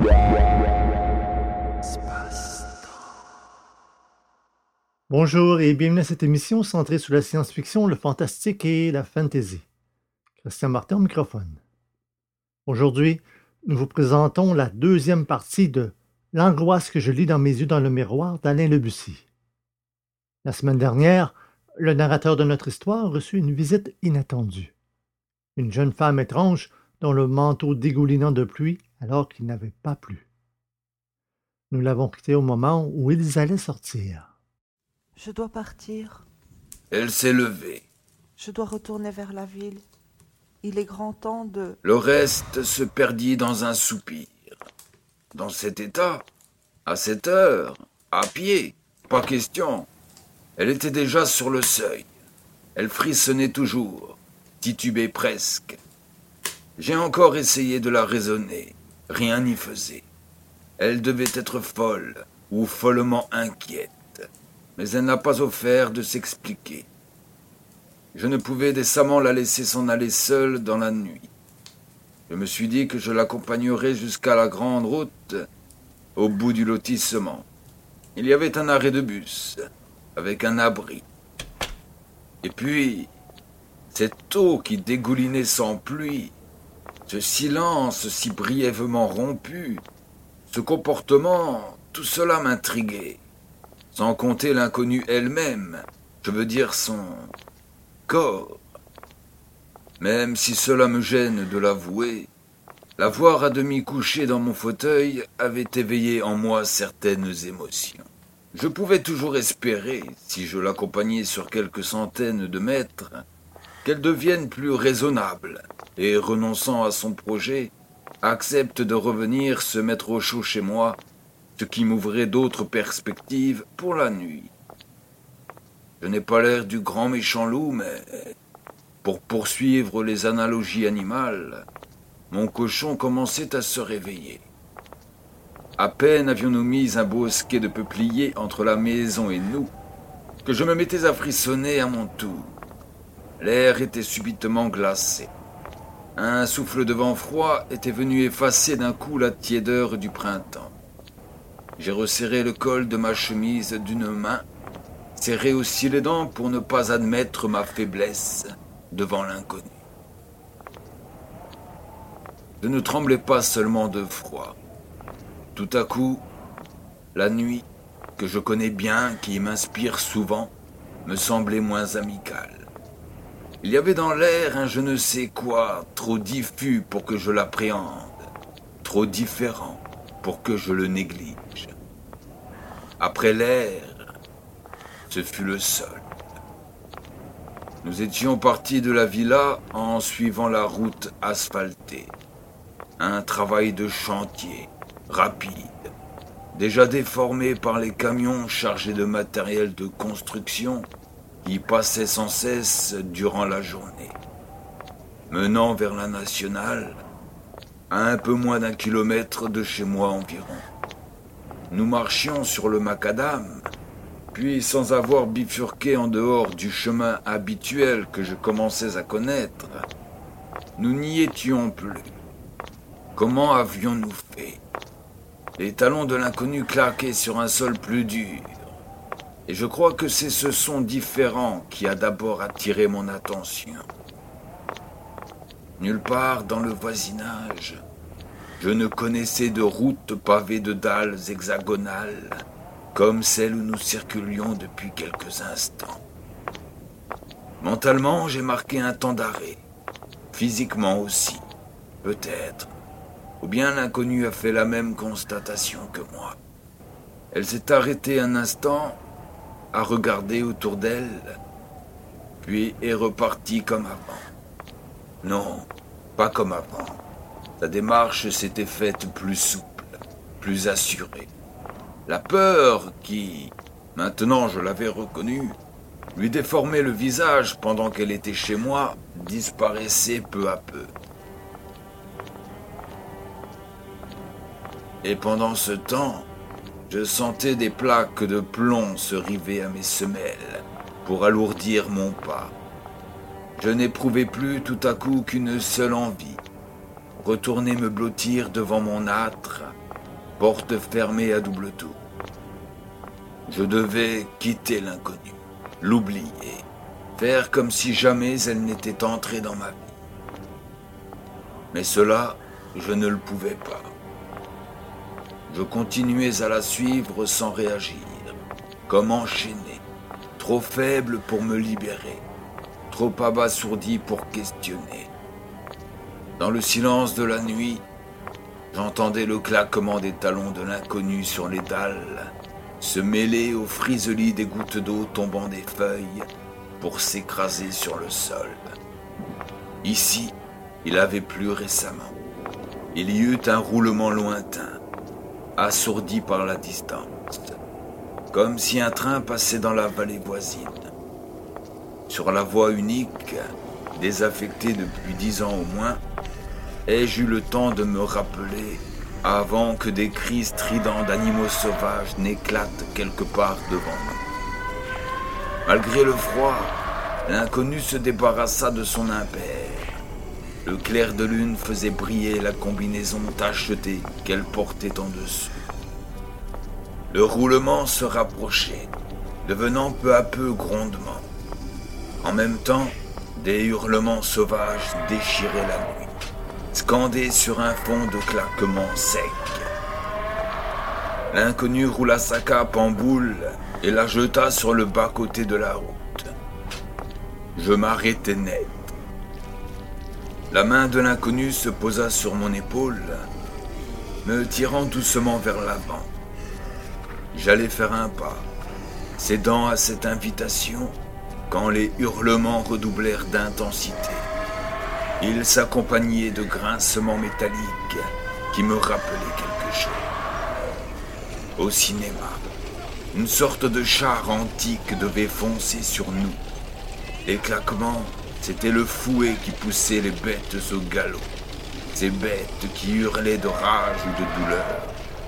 Bonjour et bienvenue à cette émission centrée sur la science-fiction, le fantastique et la fantasy. Christian Martin au microphone. Aujourd'hui, nous vous présentons la deuxième partie de L'angoisse que je lis dans mes yeux dans le miroir d'Alain Debussy. La semaine dernière, le narrateur de notre histoire reçut une visite inattendue. Une jeune femme étrange dont le manteau dégoulinant de pluie alors qu'il n'avait pas plu. Nous l'avons quitté au moment où ils allaient sortir. Je dois partir. Elle s'est levée. Je dois retourner vers la ville. Il est grand temps de... Le reste se perdit dans un soupir. Dans cet état, à cette heure, à pied, pas question. Elle était déjà sur le seuil. Elle frissonnait toujours, titubait presque. J'ai encore essayé de la raisonner. Rien n'y faisait. Elle devait être folle ou follement inquiète. Mais elle n'a pas offert de s'expliquer. Je ne pouvais décemment la laisser s'en aller seule dans la nuit. Je me suis dit que je l'accompagnerais jusqu'à la grande route, au bout du lotissement. Il y avait un arrêt de bus, avec un abri. Et puis, cette eau qui dégoulinait sans pluie, ce silence si brièvement rompu, ce comportement, tout cela m'intriguait. Sans compter l'inconnue elle-même, je veux dire son corps. Même si cela me gêne de l'avouer, la voir à demi couchée dans mon fauteuil avait éveillé en moi certaines émotions. Je pouvais toujours espérer, si je l'accompagnais sur quelques centaines de mètres, qu'elle devienne plus raisonnable et, renonçant à son projet, accepte de revenir se mettre au chaud chez moi, ce qui m'ouvrait d'autres perspectives pour la nuit. Je n'ai pas l'air du grand méchant loup, mais pour poursuivre les analogies animales, mon cochon commençait à se réveiller. À peine avions-nous mis un bosquet de peupliers entre la maison et nous, que je me mettais à frissonner à mon tour. L'air était subitement glacé. Un souffle de vent froid était venu effacer d'un coup la tiédeur du printemps. J'ai resserré le col de ma chemise d'une main, serré aussi les dents pour ne pas admettre ma faiblesse devant l'inconnu. Je ne tremblais pas seulement de froid. Tout à coup, la nuit, que je connais bien, qui m'inspire souvent, me semblait moins amicale. Il y avait dans l'air un je ne sais quoi, trop diffus pour que je l'appréhende, trop différent pour que je le néglige. Après l'air, ce fut le sol. Nous étions partis de la villa en suivant la route asphaltée. Un travail de chantier, rapide, déjà déformé par les camions chargés de matériel de construction qui passaient sans cesse durant la journée. Menant vers la nationale, à un peu moins d'1 kilomètre de chez moi environ. Nous marchions sur le macadam, puis sans avoir bifurqué en dehors du chemin habituel que je commençais à connaître, nous n'y étions plus. Comment avions-nous fait? Les talons de l'inconnu claquaient sur un sol plus dur, et je crois que c'est ce son différent qui a d'abord attiré mon attention. Nulle part dans le voisinage, je ne connaissais de route pavée de dalles hexagonales, comme celle où nous circulions depuis quelques instants. Mentalement, j'ai marqué un temps d'arrêt. Physiquement aussi, peut-être. Ou bien l'inconnue a fait la même constatation que moi. Elle s'est arrêtée un instant, a regardé autour d'elle, puis est repartie comme avant. Non, pas comme avant. Sa démarche s'était faite plus souple, plus assurée. La peur qui, maintenant je l'avais reconnue, lui déformait le visage pendant qu'elle était chez moi, disparaissait peu à peu. Et pendant ce temps, je sentais des plaques de plomb se river à mes semelles pour alourdir mon pas. Je n'éprouvais plus tout à coup qu'une seule envie, retourner me blottir devant mon âtre porte fermée à double tour. Je devais quitter l'inconnu, l'oublier, faire comme si jamais elle n'était entrée dans ma vie. Mais cela, je ne le pouvais pas. Je continuais à la suivre sans réagir, comme enchaîné, trop faible pour me libérer, trop abasourdi pour questionner. Dans le silence de la nuit, j'entendais le claquement des talons de l'inconnu sur les dalles se mêler au friseli des gouttes d'eau tombant des feuilles pour s'écraser sur le sol. Ici, il avait plu récemment. Il y eut un roulement lointain, assourdi par la distance, comme si un train passait dans la vallée voisine. Sur la voie unique, désaffectée depuis 10 ans au moins, ai-je eu le temps de me rappeler avant que des cris stridents d'animaux sauvages n'éclatent quelque part devant nous. Malgré le froid, l'inconnu se débarrassa de son impair. Le clair de lune faisait briller la combinaison tachetée qu'elle portait en dessous. Le roulement se rapprochait, devenant peu à peu grondement. En même temps, des hurlements sauvages déchiraient la nuit, scandés sur un fond de claquements secs. L'inconnu roula sa cape en boule et la jeta sur le bas-côté de la route. Je m'arrêtai net. La main de l'inconnu se posa sur mon épaule, me tirant doucement vers l'avant. J'allais faire un pas, cédant à cette invitation, quand les hurlements redoublèrent d'intensité. Ils s'accompagnaient de grincements métalliques qui me rappelaient quelque chose. Au cinéma, une sorte de char antique devait foncer sur nous. Les claquements, c'était le fouet qui poussait les bêtes au galop. Ces bêtes qui hurlaient de rage ou de douleur,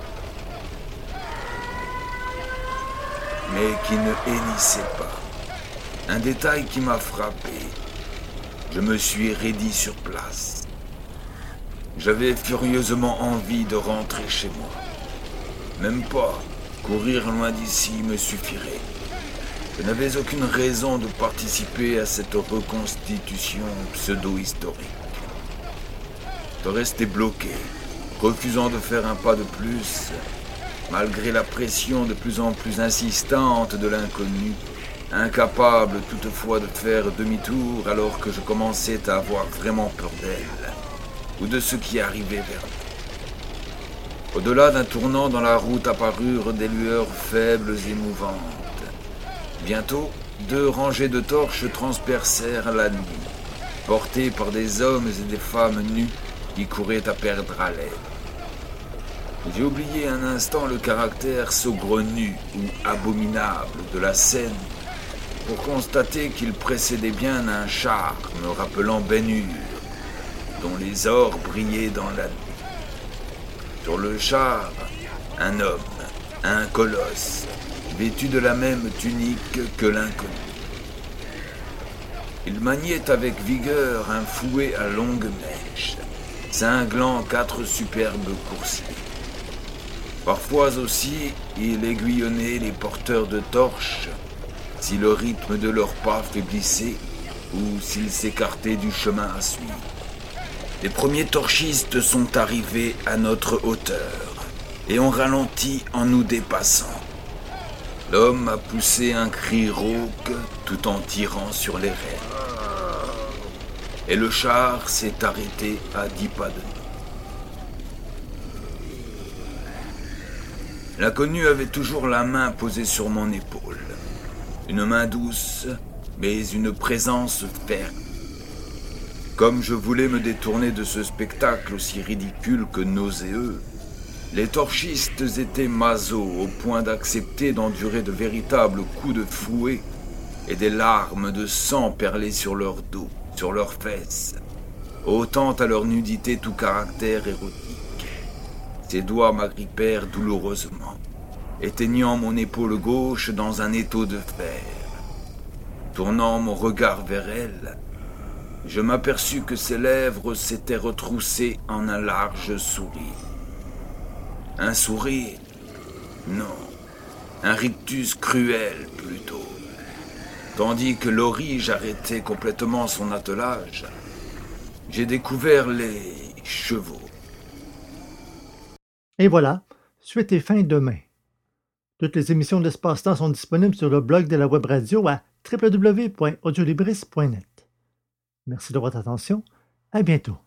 mais qui ne hennissaient pas. Un détail qui m'a frappé. Je me suis raidi sur place. J'avais furieusement envie de rentrer chez moi. Même pas courir loin d'ici me suffirait. Je n'avais aucune raison de participer à cette reconstitution pseudo-historique. De rester bloqué, refusant de faire un pas de plus, malgré la pression de plus en plus insistante de l'inconnu, incapable toutefois de faire demi-tour alors que je commençais à avoir vraiment peur d'elle, ou de ce qui arrivait vers nous. Au-delà d'un tournant dans la route apparurent des lueurs faibles et mouvantes. Bientôt, 2 rangées de torches transpercèrent la nuit, portées par des hommes et des femmes nus qui couraient à perdre haleine. J'ai oublié un instant le caractère saugrenu ou abominable de la scène pour constater qu'il précédait bien un char me rappelant Ben-Hur, dont les ors brillaient dans la nuit. Sur le char, un homme, un colosse, vêtu de la même tunique que l'inconnu. Il maniait avec vigueur un fouet à longue mèche, cinglant 4 superbes coursiers. Parfois aussi, il aiguillonnait les porteurs de torches si le rythme de leurs pas faiblissait ou s'ils s'écartaient du chemin à suivre. Les premiers torchistes sont arrivés à notre hauteur et ont ralenti en nous dépassant. L'homme a poussé un cri rauque tout en tirant sur les rênes. Et le char s'est arrêté à 10 pas de nous. L'inconnu avait toujours la main posée sur mon épaule. Une main douce, mais une présence ferme. Comme je voulais me détourner de ce spectacle aussi ridicule que nauséeux, les torchistes étaient masots au point d'accepter d'endurer de véritables coups de fouet et des larmes de sang perlaient sur leur dos, sur leurs fesses, ôtant à leur nudité tout caractère érotique. Ses doigts m'agrippèrent douloureusement, éteignant mon épaule gauche dans un étau de fer. Tournant mon regard vers elle, je m'aperçus que ses lèvres s'étaient retroussées en un large sourire. Un sourire? Non. Un rictus cruel, plutôt. Tandis que l'orige arrêtait complètement son attelage, j'ai découvert les chevaux. Et voilà, suite et fin demain. Toutes les émissions de l'Espace-Temps sont disponibles sur le blog de la Web Radio à www.audiolibris.net. Merci de votre attention. À bientôt.